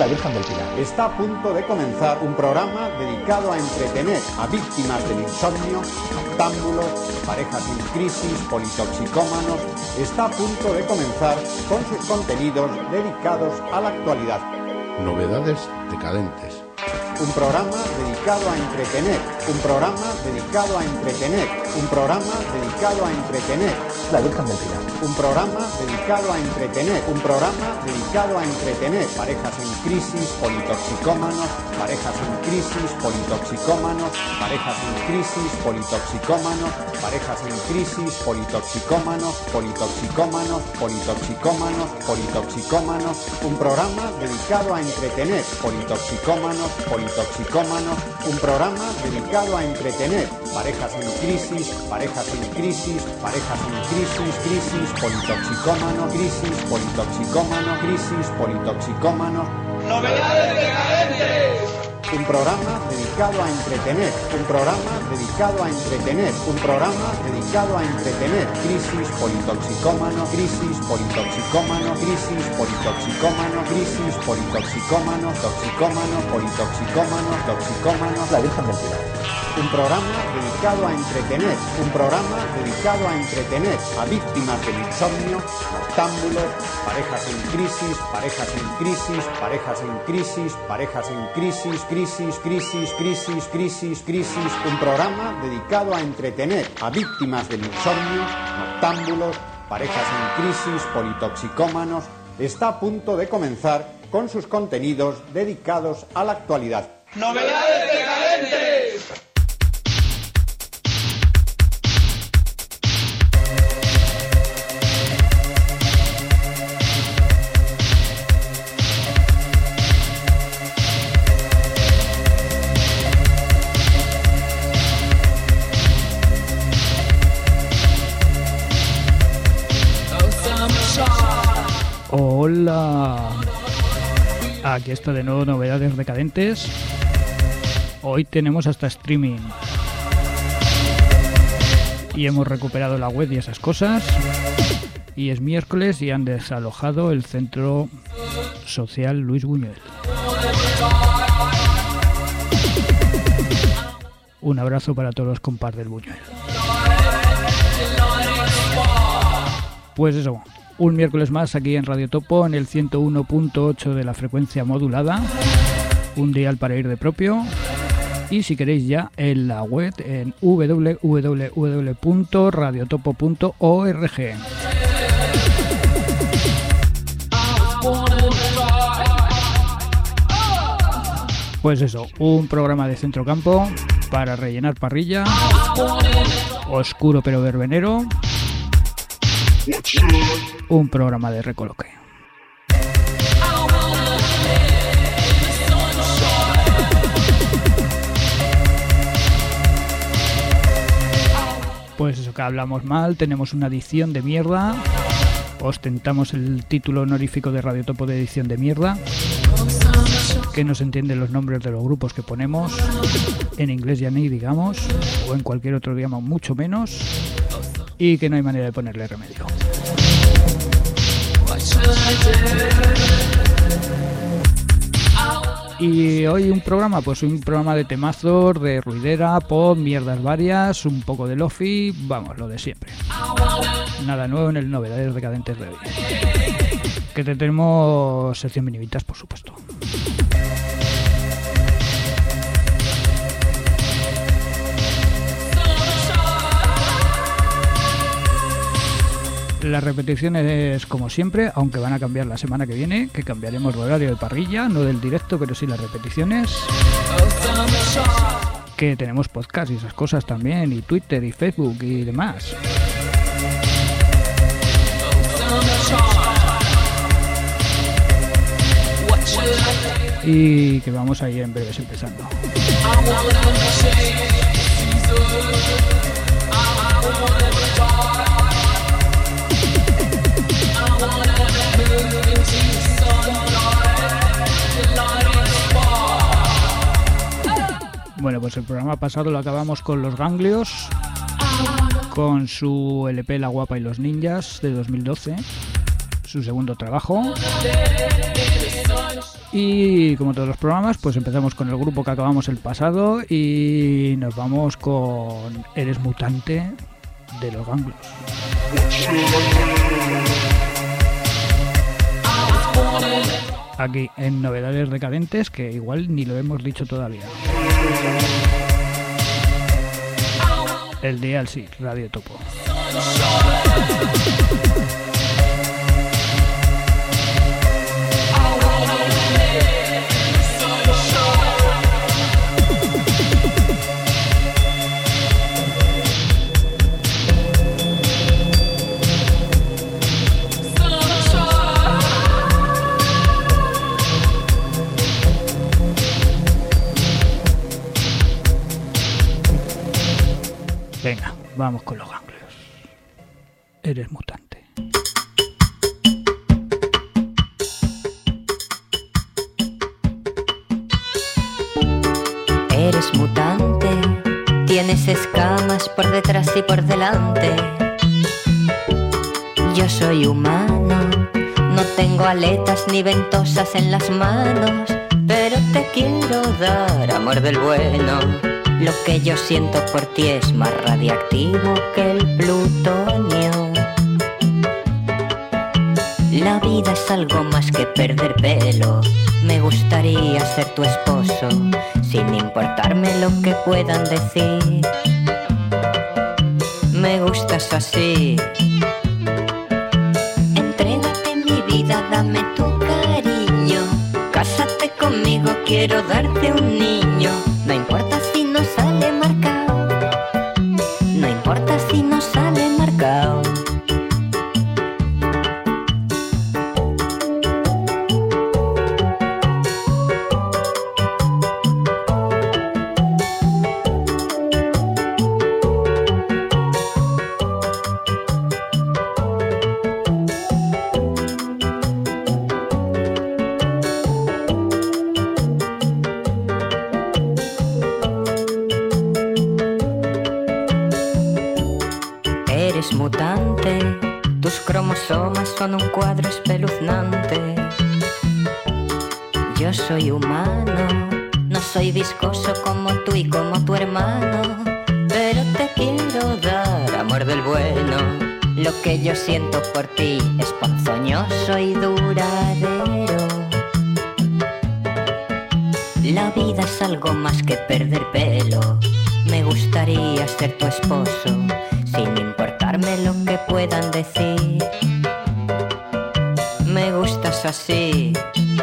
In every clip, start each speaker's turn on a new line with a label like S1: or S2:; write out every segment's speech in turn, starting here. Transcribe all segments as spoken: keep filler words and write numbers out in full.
S1: la Virgen del Pilar.
S2: Está a punto de comenzar un programa dedicado a entretener a víctimas del insomnio, noctámbulos, parejas en crisis, politoxicómanos. Está a punto de comenzar con sus contenidos dedicados a la actualidad.
S3: Novedades decadentes.
S2: Un programa dedicado a entretener, un programa dedicado a entretener, un programa dedicado a entretener.
S1: La Virgen del Pilar.
S2: Un programa dedicado a entretener, un programa dedicado a entretener parejas en crisis, politoxicómanos, parejas en crisis, politoxicómanos, parejas en crisis, politoxicómanos, parejas en crisis, politoxicómanos, politoxicómanos, politoxicómanos, politoxicómanos. Un programa dedicado a entretener, politoxicómanos, politoxicómanos, un programa dedicado a entretener parejas en crisis, parejas en crisis, parejas en crisis, crisis, politoxicómano, crisis, politoxicómano, crisis, politoxicómano.
S4: ¡Novedades decadentes!
S2: Un programa dedicado a entretener, un programa dedicado a entretener, un programa dedicado a entretener. Crisis, politoxicómano, crisis, politoxicómano, crisis, politoxicómano, crisis, politoxicómano, toxicómano, politoxicómano, toxicómano.
S1: La Virgen del Pilar.
S2: Un programa dedicado a entretener, un programa dedicado a entretener a víctimas del insomnio, noctámbulos, parejas en crisis, parejas en crisis, parejas en crisis, parejas en crisis, crisis, crisis, crisis, crisis, crisis. Un programa dedicado a entretener a víctimas del insomnio, noctámbulos, parejas en crisis, politoxicómanos. Está a punto de comenzar con sus contenidos dedicados a la actualidad.
S4: ¡Novedades decadentes!
S5: Hola, aquí está de nuevo Novedades Decadentes. Hoy tenemos hasta streaming y hemos recuperado la web y esas cosas, y es miércoles y han desalojado el centro social Luis Buñuel. Un abrazo para todos los compas del Buñuel. Pues eso, un miércoles más aquí en Radio Topo, en el ciento uno punto ocho de la frecuencia modulada, un dial para ir de propio, y si queréis ya en la web en doble u doble u doble u punto radiotopo punto org. Pues eso, un programa de centrocampo para rellenar parrilla, oscuro pero verbenero. Un programa de recoloque. Pues eso, que hablamos mal, tenemos una edición de mierda, ostentamos el título honorífico de Radio Topo de edición de mierda, que no se entienden los nombres de los grupos que ponemos, en inglés ya ni digamos, o en cualquier otro idioma mucho menos, y que no hay manera de ponerle remedio. Y hoy un programa, pues un programa de temazos, de ruidera, pop, mierdas varias, un poco de lofi, vamos, lo de siempre. Nada nuevo en el Novedades Decadentes de hoy. Que tenemos sección minivitas, por supuesto. Las repeticiones como siempre, aunque van a cambiar la semana que viene, que cambiaremos de horario de parrilla, no del directo, pero sí las repeticiones. Que tenemos podcast y esas cosas también, y Twitter y Facebook y demás. Y que vamos a ir en breves empezando. Bueno, pues el programa pasado lo acabamos con Los Ganglios, con su L P La Guapa y los Ninjas de dos mil doce, su segundo trabajo. Y como todos los programas, pues empezamos con el grupo que acabamos el pasado y nos vamos con Eres Mutante de Los Ganglios. Aquí en Novedades Decadentes, que igual ni lo hemos dicho todavía. El dial sí, Radio Topo. Venga, vamos con Los Ganglios. Eres mutante.
S6: Eres mutante, tienes escamas por detrás y por delante. Yo soy humano, no tengo aletas ni ventosas en las manos, pero te quiero dar amor del bueno. Lo que yo siento por ti es más radiactivo que el plutonio. La vida es algo más que perder pelo. Me gustaría ser tu esposo, sin importarme lo que puedan decir. Me gustas así. Entrégate mi vida, dame tu cariño. Cásate conmigo, quiero darte un niño. No importa si no sale marcado, no importa si no sale marcado. Mutante, tus cromosomas son un cuadro espeluznante. Yo soy humano, no soy viscoso como tú y como tu hermano, pero te quiero dar amor del bueno. Lo que yo siento por ti es ponzoñoso y duradero. La vida es algo más que perder pelo. Me gustaría ser tu esposo, sin importarme lo que puedan decir. Me gustas así.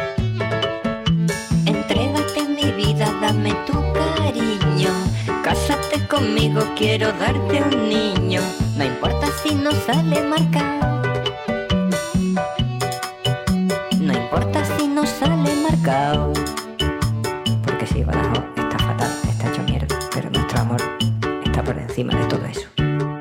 S6: Entrégate mi vida, dame tu cariño. Cásate conmigo, quiero darte un niño. No importa si no sale marcado, no importa si no sale marcado. Porque si Badajoz está fatal, está hecho mierda, pero nuestro amor está por encima de todo eso.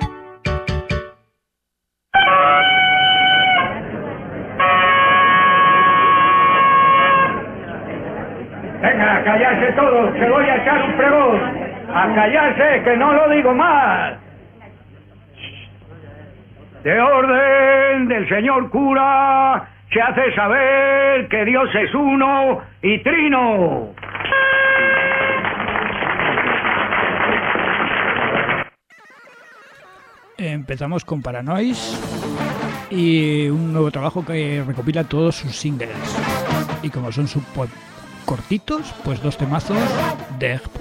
S7: Venga, a callarse todos, que voy a echar un pregón. A callarse, que no lo digo más. De orden del señor cura, se hace saber que Dios es uno y trino.
S5: Empezamos con Paranois y un nuevo trabajo que recopila todos sus singles. Y como son super cortitos, pues dos temazos de Egpur.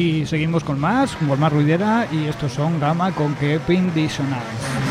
S5: Y seguimos con más, con más ruidera, y estos son Gamma con Keeping Dissonance.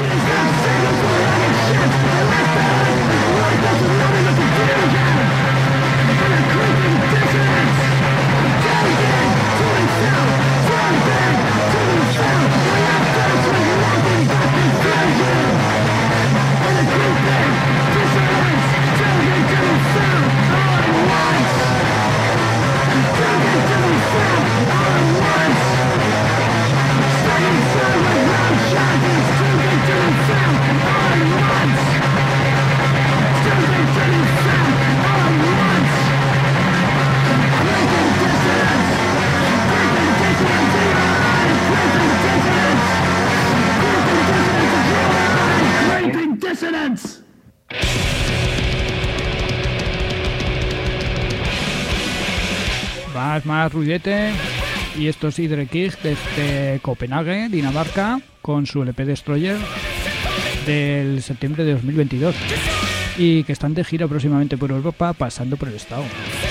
S5: Más, más ruidete. Y esto es Hydra Kiss desde Copenhague, Dinamarca, con su L P Destroyer del septiembre de dos mil veintidós. Y que están de gira próximamente por Europa, pasando por el estado.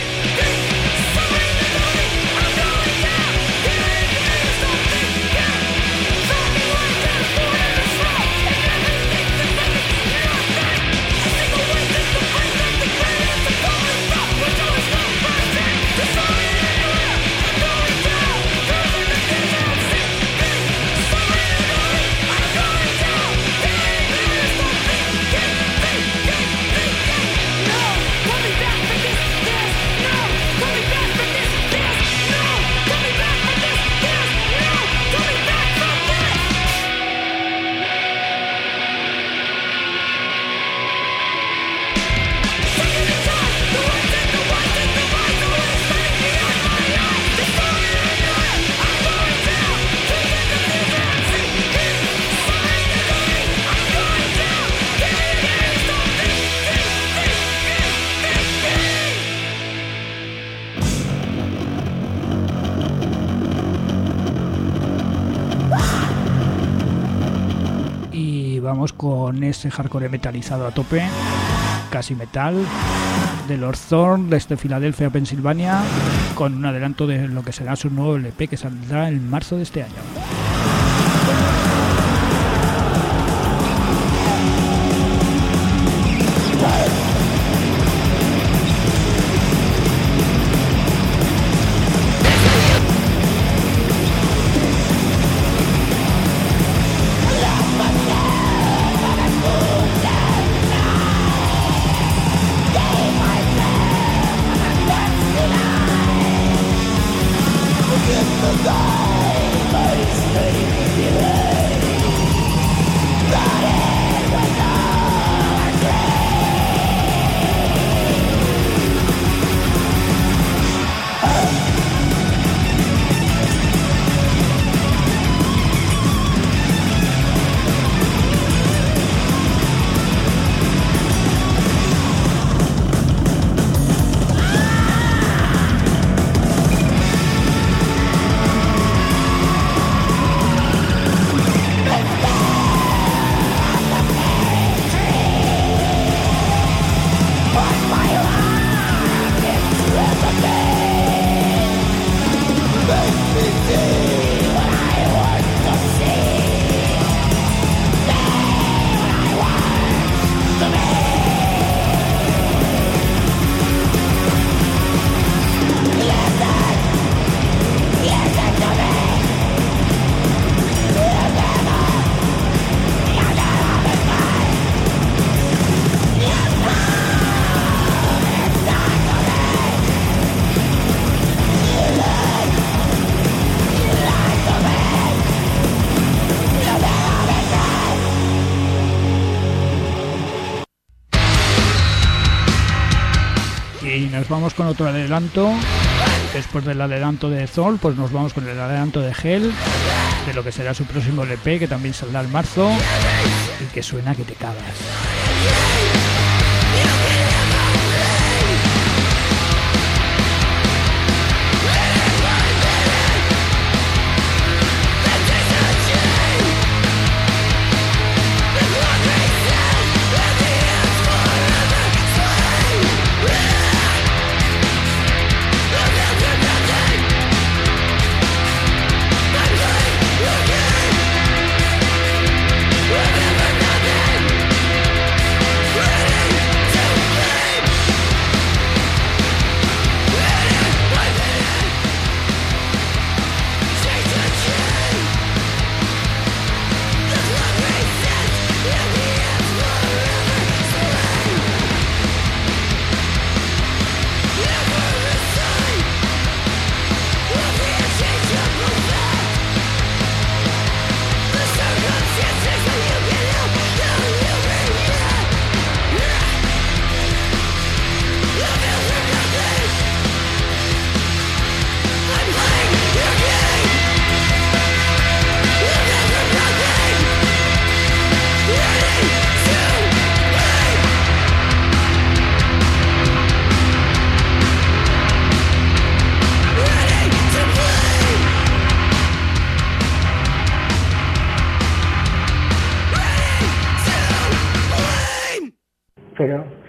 S5: Vamos con ese hardcore metalizado a tope, casi metal, de Lord Thorn desde Filadelfia, Pensilvania, con un adelanto de lo que será su nuevo L P que saldrá en marzo de este año. Y nos vamos con otro adelanto. Después del adelanto de Thor, pues nos vamos con el adelanto de Hell, de lo que será su próximo L P, que también saldrá en marzo y que suena que te cagas.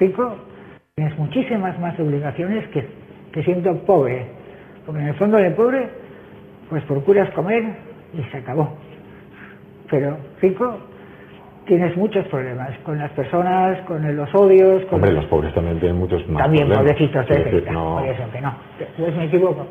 S8: cinco, tienes muchísimas más obligaciones que, que siendo pobre. Porque en el fondo de pobre, pues procuras comer y se acabó. Pero cinco, tienes muchos problemas con las personas, con los odios... Con
S1: Hombre,
S8: los...
S1: los pobres también tienen muchos más
S8: también,
S1: problemas.
S8: pobrecitos,
S1: Quiero
S8: de
S1: decir, no...
S8: por eso que no. Entonces me equivoco.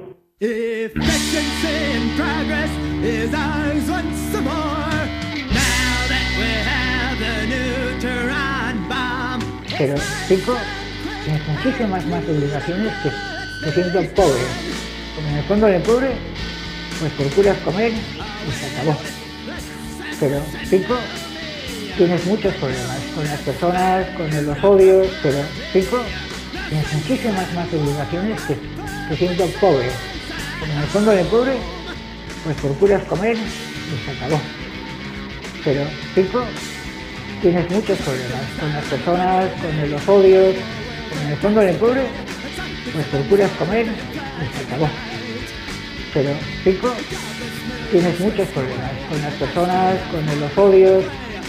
S8: Pero cinco, tienes muchísimas más obligaciones que, que siendo pobre. Porque en el fondo de pobre, pues procuras comer y se acabó. Pero cinco, tienes muchos problemas con las personas, con los odios, pero cinco, tienes muchísimas más obligaciones que, que siendo pobre. Porque en el fondo de pobre, pues procuras comer y se acabó. Pero cinco, tienes muchos problemas con las personas, con los odios, porque en el fondo de pobre, pues procuras comer y se acabó. Pero cinco, tienes muchos problemas con las personas, con los odios.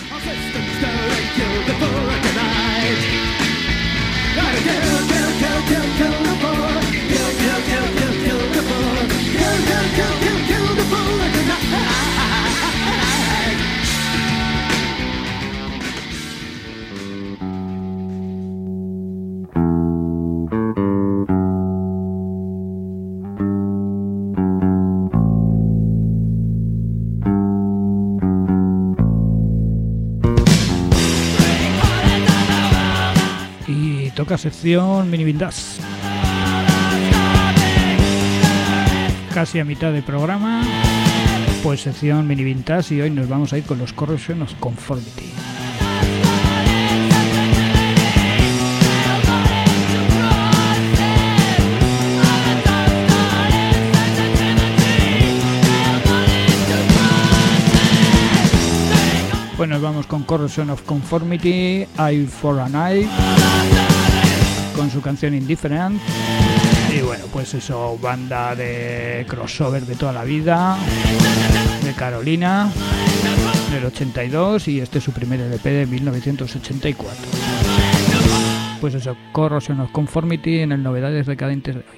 S5: Toca sección Mini Vintage. Casi a mitad del programa, pues sección Mini Vintage, y hoy nos vamos a ir con los Corrosion of Conformity. Pues nos vamos con Corrosion of Conformity, Eye for an Eye, con su canción Indifferent. Y bueno, pues eso, banda de crossover de toda la vida, de Carolina, del ochenta y dos, y este es su primer L P de mil novecientos ochenta y cuatro. Pues eso, Corrosion of Conformity en el Novedades Decadentes de hoy.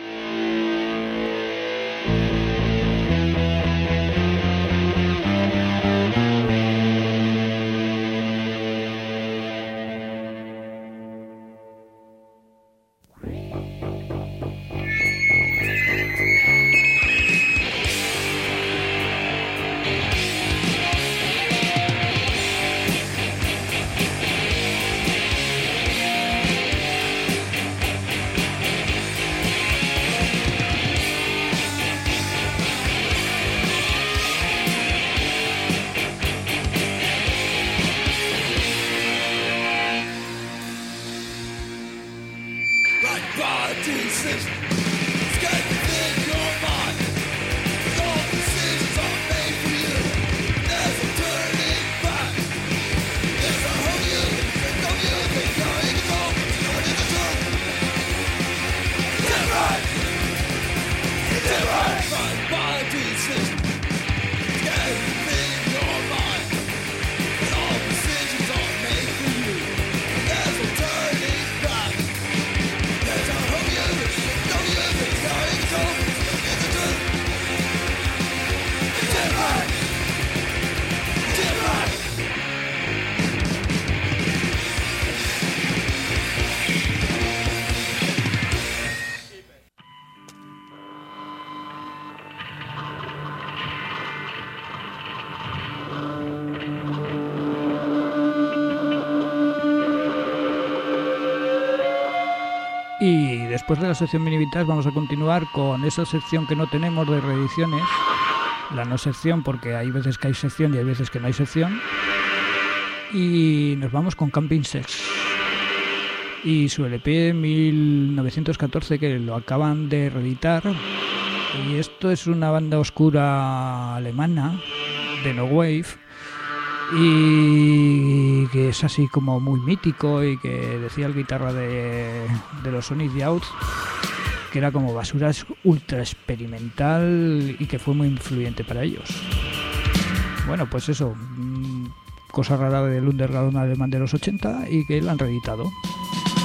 S5: Y después de la sección Mini Vintage vamos a continuar con esa sección que no tenemos de reediciones, la no sección, porque hay veces que hay sección y hay veces que no hay sección. Y nos vamos con Camping Sex y su L P mil novecientos catorce, que lo acaban de reeditar. Y esto es una banda oscura alemana de no wave, y que es así como muy mítico, y que decía el guitarra de, de los Sonic Youth que era como basura ultra experimental y que fue muy influyente para ellos. Bueno, pues eso, cosa rara del underground alemán de los ochenta y que lo han reeditado.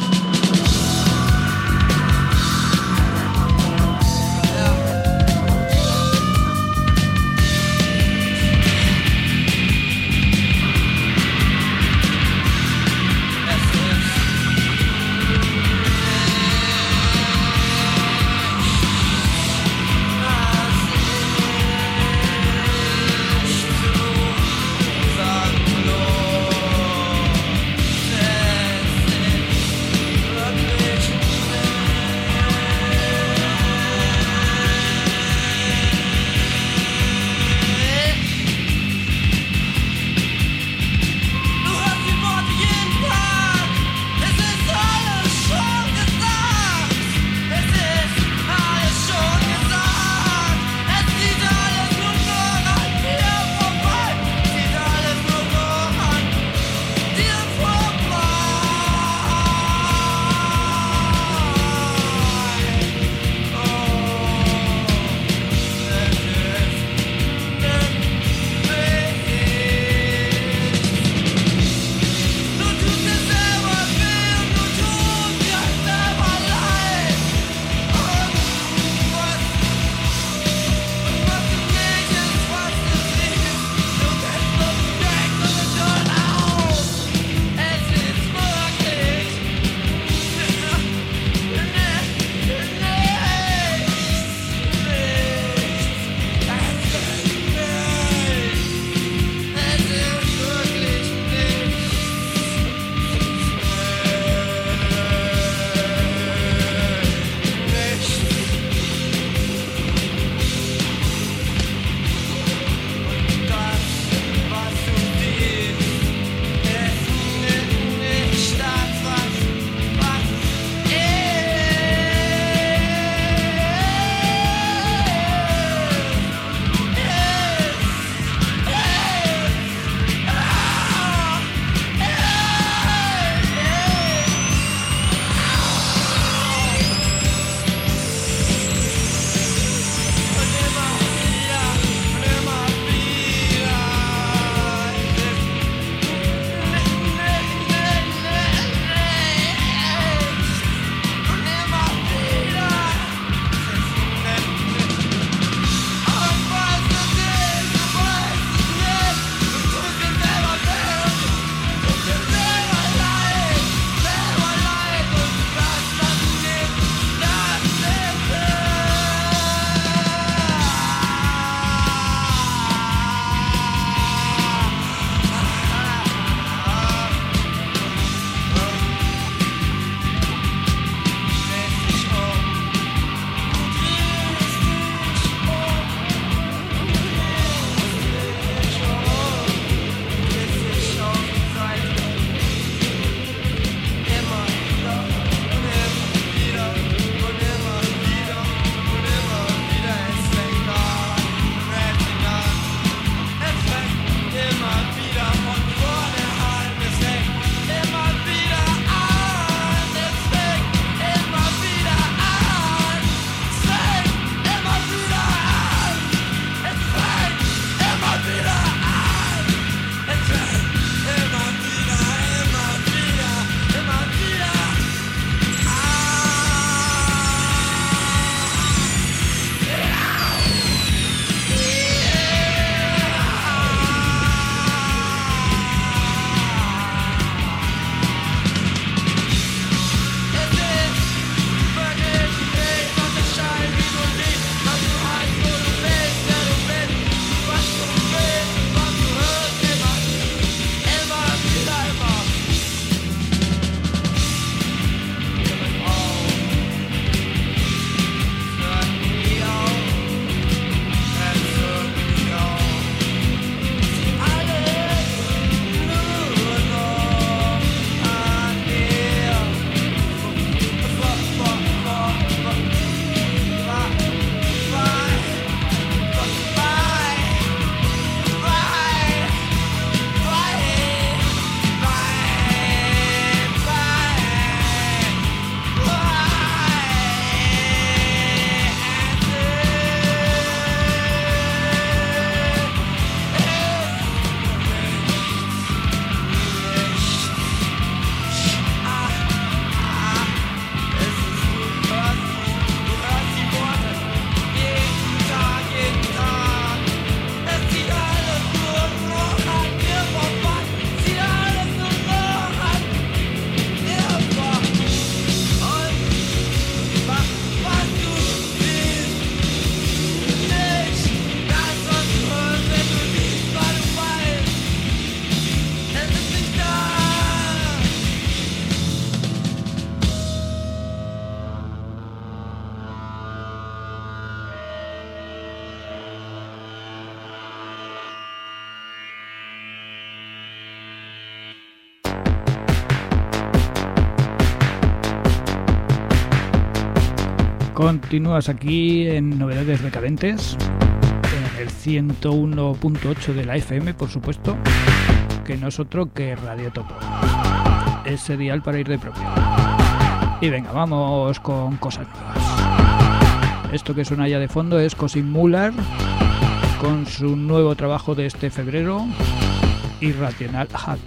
S5: Continúas aquí en Novedades Decadentes, en el ciento uno punto ocho de la F M, por supuesto, que no es otro que Radio Topo. Ese dial para ir de propio. Y venga, vamos con cosas nuevas. Esto que suena ya de fondo es Cosin Muller, con su nuevo trabajo de este febrero, Irrational Habits.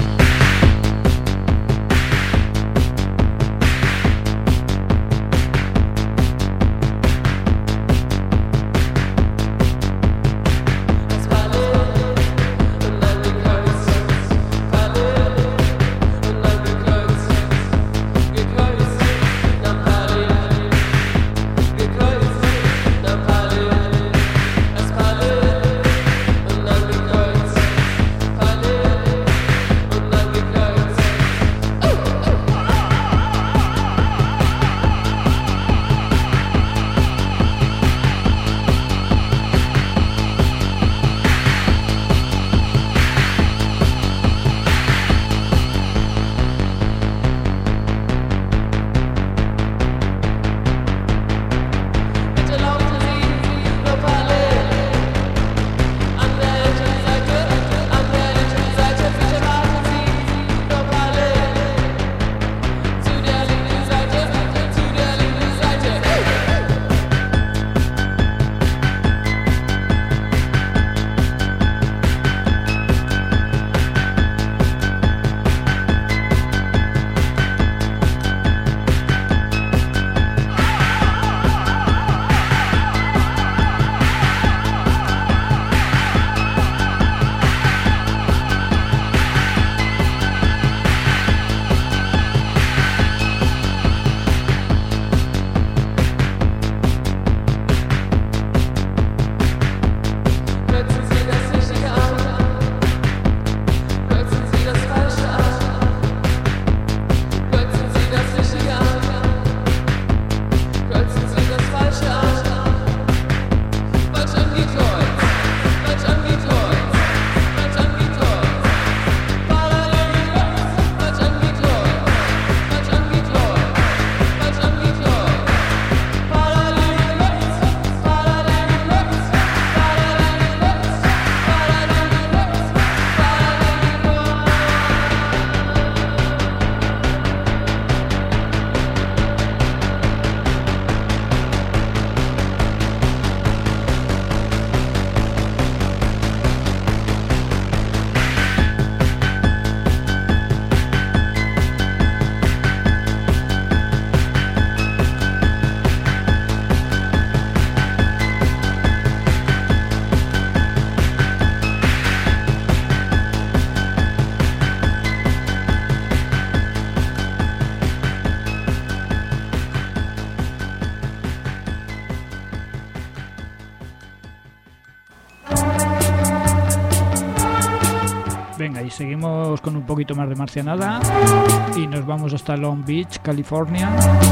S5: Venga, y seguimos con un poquito más de marcianada y nos vamos hasta Long Beach, California,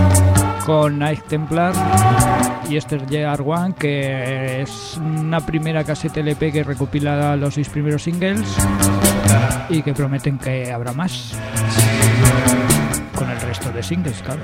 S5: con Night Templar y este J R uno, que es una primera caseta L P que recopila los seis primeros singles y que prometen que habrá más con el resto de singles, claro.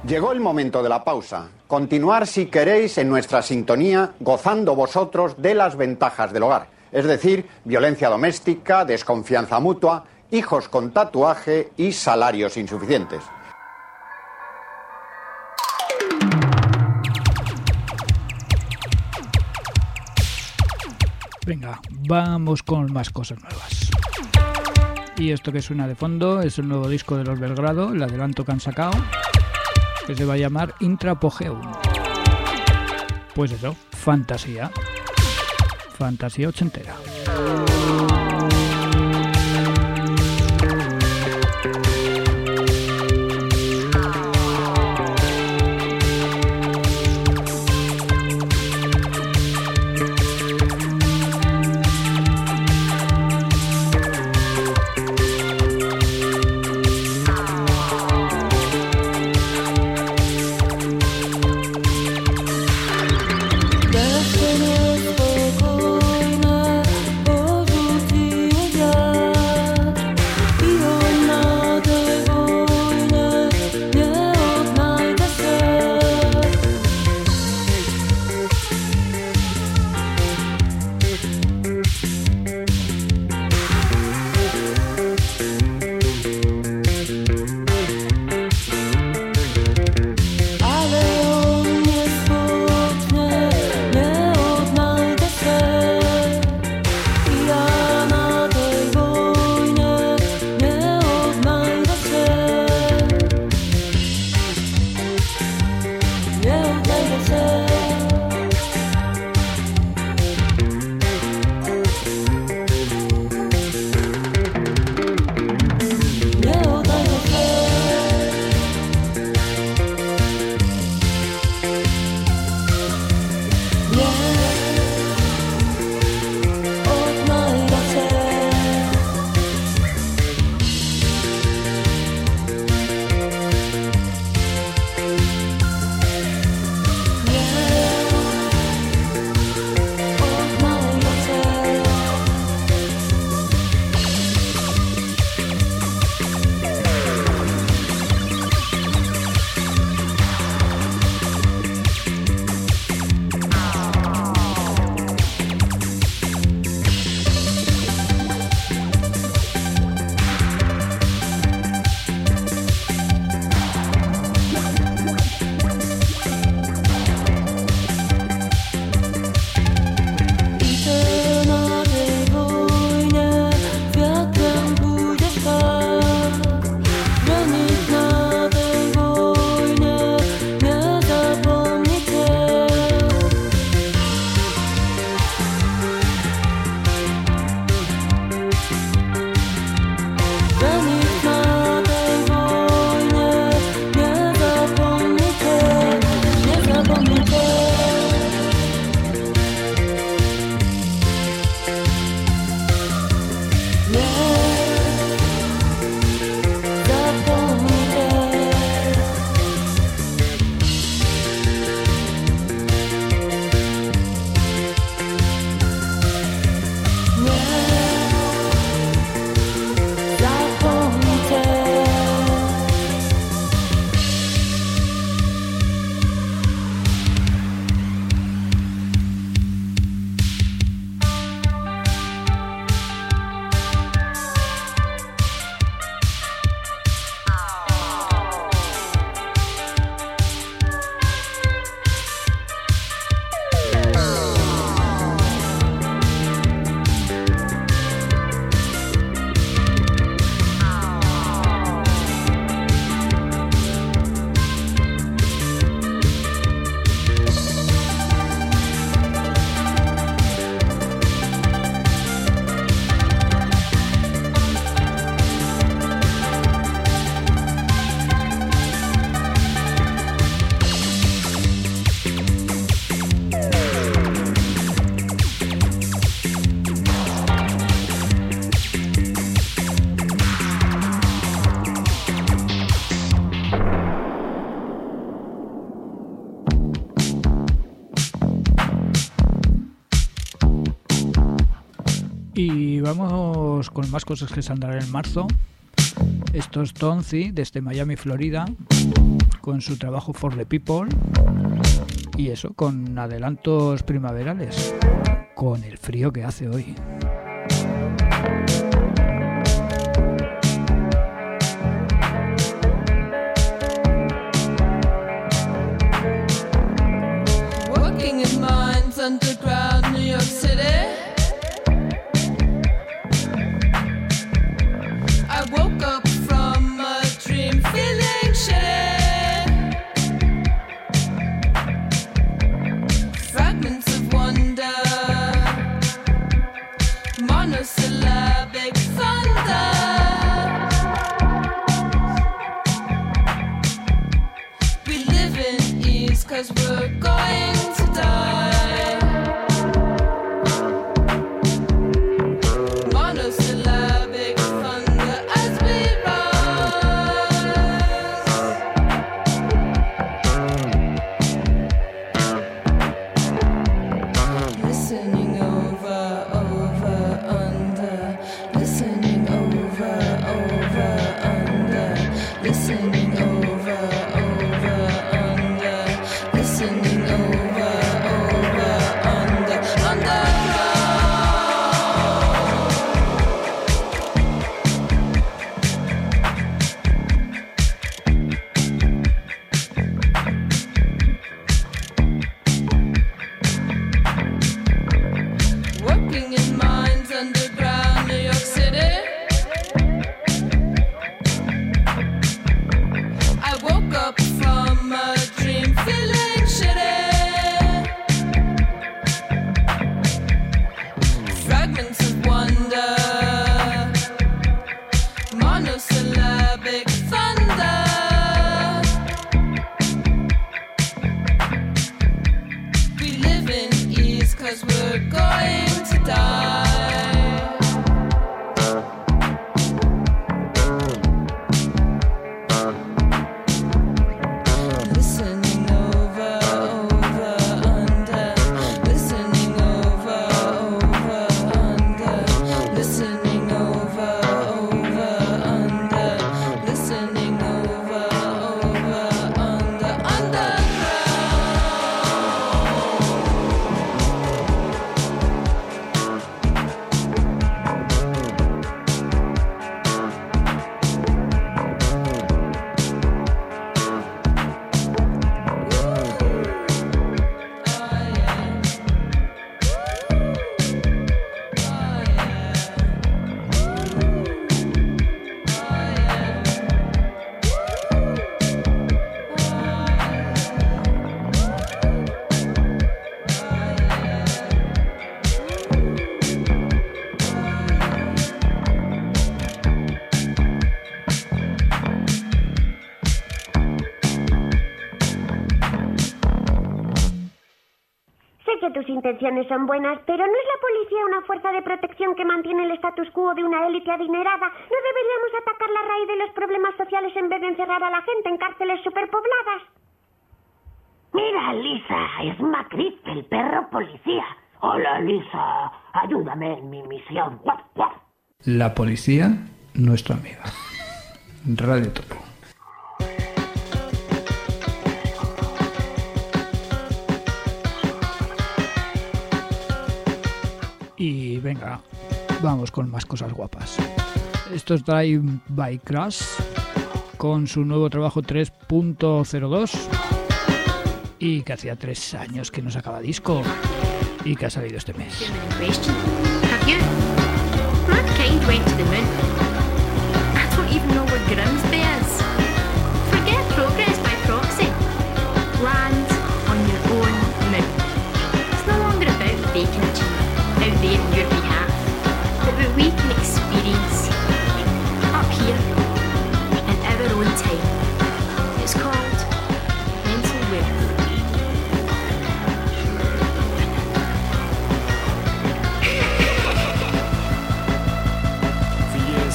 S2: Llegó el momento de la pausa. Continuar, si queréis, en nuestra sintonía, gozando vosotros de las ventajas del hogar. Es decir, violencia doméstica, desconfianza mutua, hijos con tatuaje y salarios insuficientes.
S5: Venga, vamos con más cosas nuevas. Y esto que suena de fondo es el nuevo disco de los Belgrado, el adelanto que han sacado, que se va a llamar Intrapogeum. Pues eso, fantasía. Fantasía ochentera. Y vamos con más cosas que saldrán en marzo. Esto es Tonzi desde Miami, Florida. con su trabajo For the People y eso, con adelantos primaverales, con el frío que hace hoy.
S9: Working in mines underground New York City, I woke up from a dream feeling shitty. Fragments of wonder, monosyllabic thunder. We live in ease 'cause we're going to die. Monosyllabic thunder as we rise. Listening over, over, under. Listening over, over, under. Listening over, over, under. Listening over, over, under, underground. Working in mines underground New York City, I woke up from a dream feeling shitty. Fragments of wonder, monosyllabic thunder. We live in ease 'cause we're going to die. Listening over, over, under. Listening over, over, under. Listening over, over, under. Listening over, over, under, underground.
S10: Sé que tus intenciones son buenas, pero ¿no es la policía una fuerza de protección que mantiene el status quo de una élite adinerada? ¿No deberíamos atacar la raíz de los problemas sociales en vez de encerrar a la gente en cárceles superpobladas?
S11: Mira, Lisa, es Magritte, el perro policía. Hola, Lisa, ayúdame en mi misión. ¡Guap, guap!
S5: La policía, nuestra amiga. Radio Topo. Y venga, vamos con más cosas guapas. Esto es Drive by Crash con su nuevo trabajo tres punto cero dos y que hacía tres años que no sacaba disco y que ha salido este mes.
S12: Have you? Mankind went to the moon. I don't even know where Grimsby is. Forget progress by proxy. Land on your own moon. It's no longer about they can achieve out there on your behalf, but what we can experience up here in our own time. It's called mental wealth.
S13: For years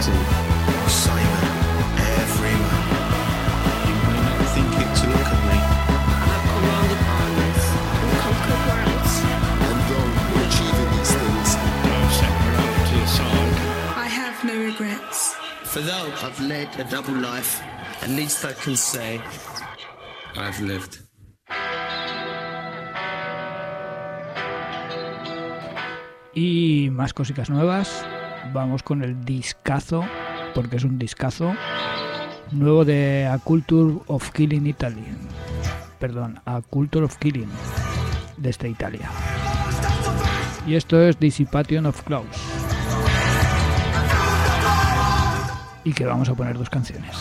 S13: to. Simon, everyone. You may not think it to look at me.
S12: I've commanded armies and conquered worlds.
S13: And though we're achieving these things,
S14: I've set her up to the side.
S12: I have no regrets.
S13: for though I've led a double life, at least I can say I've lived.
S5: Y más cositas nuevas. Vamos con el discazo, porque es un discazo nuevo de A Culture of Killing Italy. Perdón, A Culture of Killing, desde Italia. Y esto es Dissipation of Clouds. Y que vamos a poner dos canciones.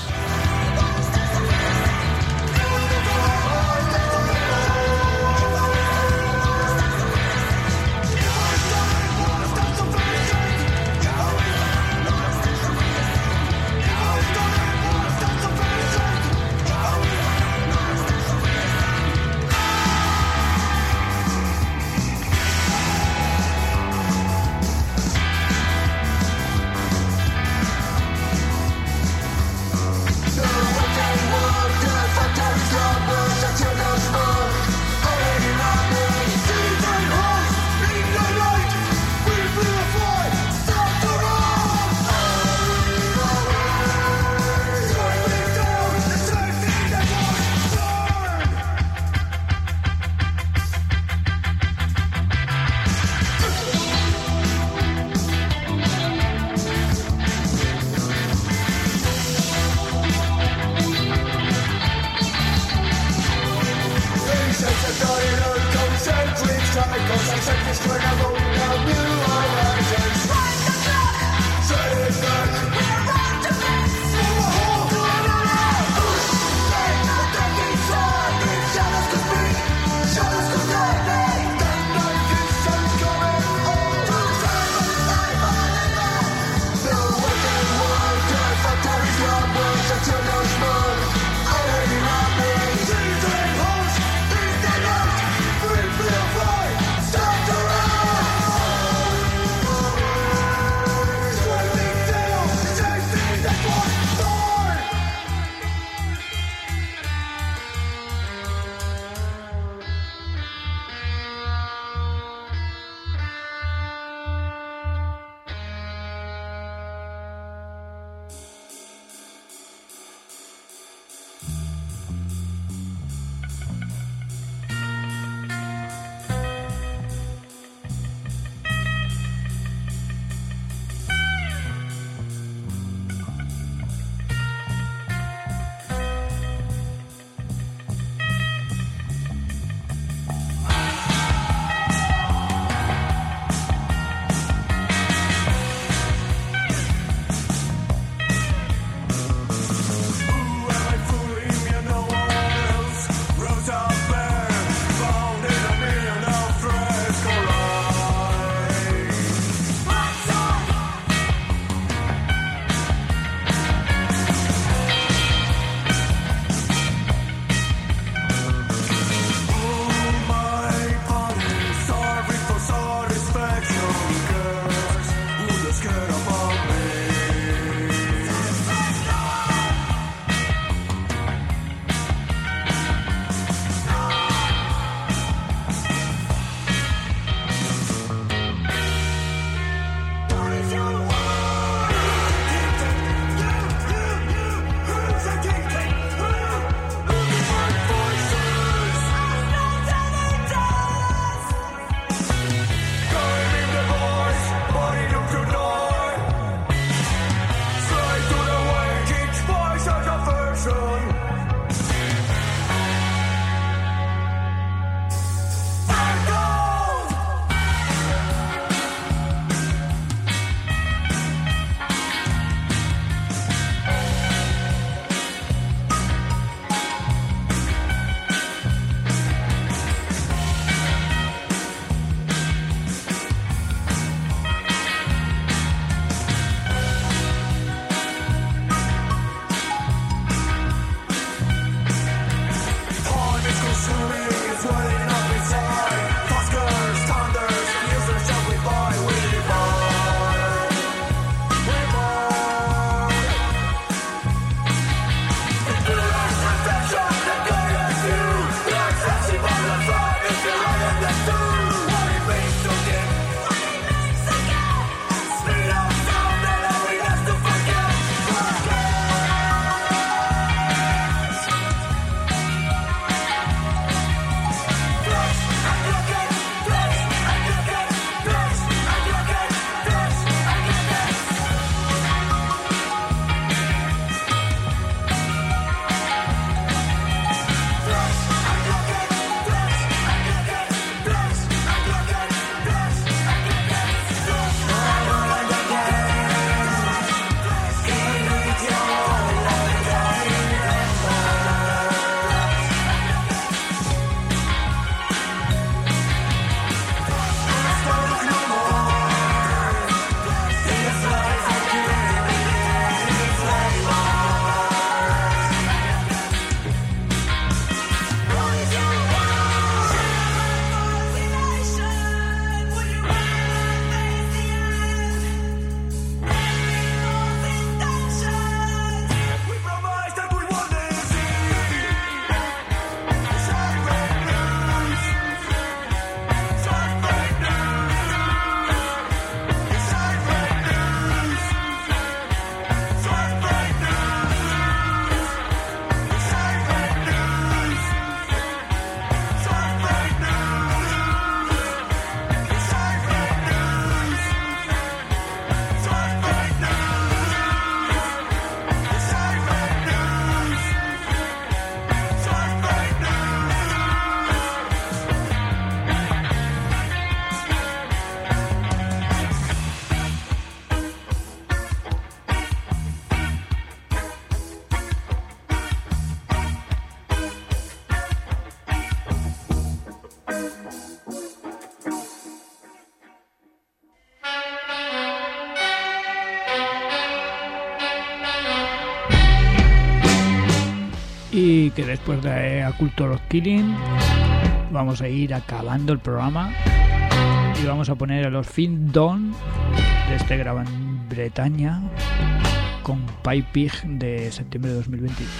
S5: Y que después de A Culture of Killing vamos a ir acabando el programa y vamos a poner a los Fin Dawn desde Gran Bretaña con Pie Pig de septiembre de dos mil veinte.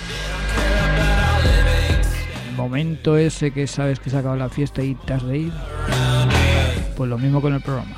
S5: Momento ese que sabes que se acaba la fiesta y te has de ir, pues lo mismo con el programa.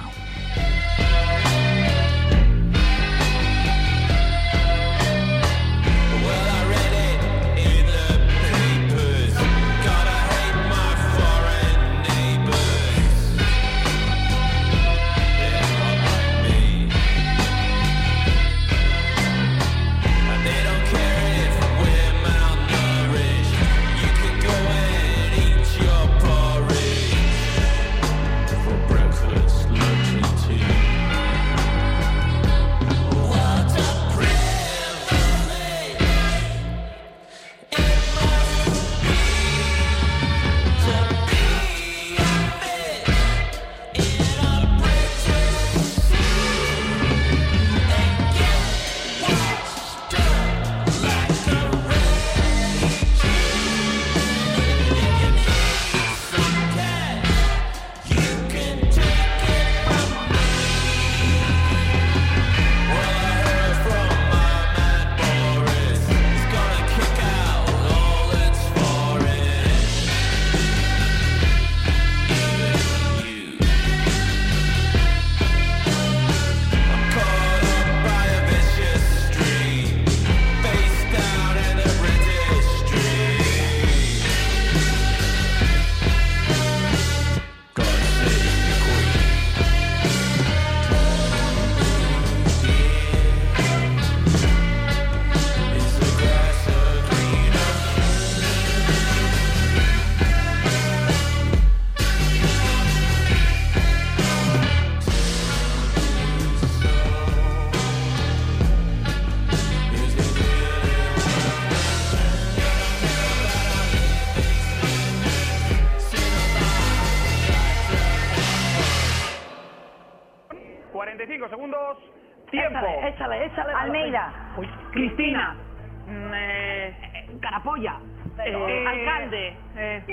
S15: Échale, échale. Almeida. Uy, Cristina. Mm, eh, Carapolla. Eh, alcalde. Eh.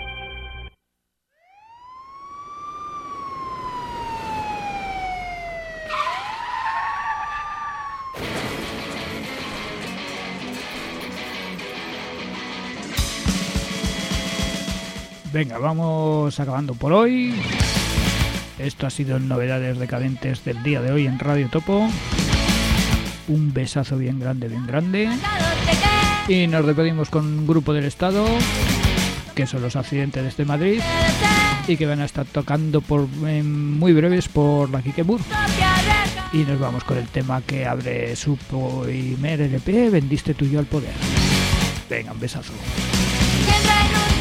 S5: Venga, vamos acabando por hoy. Esto ha sido Novedades Decadentes del día de hoy en Radio Topo. Un besazo bien grande, bien grande. Y nos despedimos con un grupo del Estado, que son los Accidentes de Madrid, y que van a estar tocando por eh, muy breves por la Quiquebur. Y nos vamos con el tema que abre su primer L P, Vendiste tú y yo al poder. Venga, un besazo.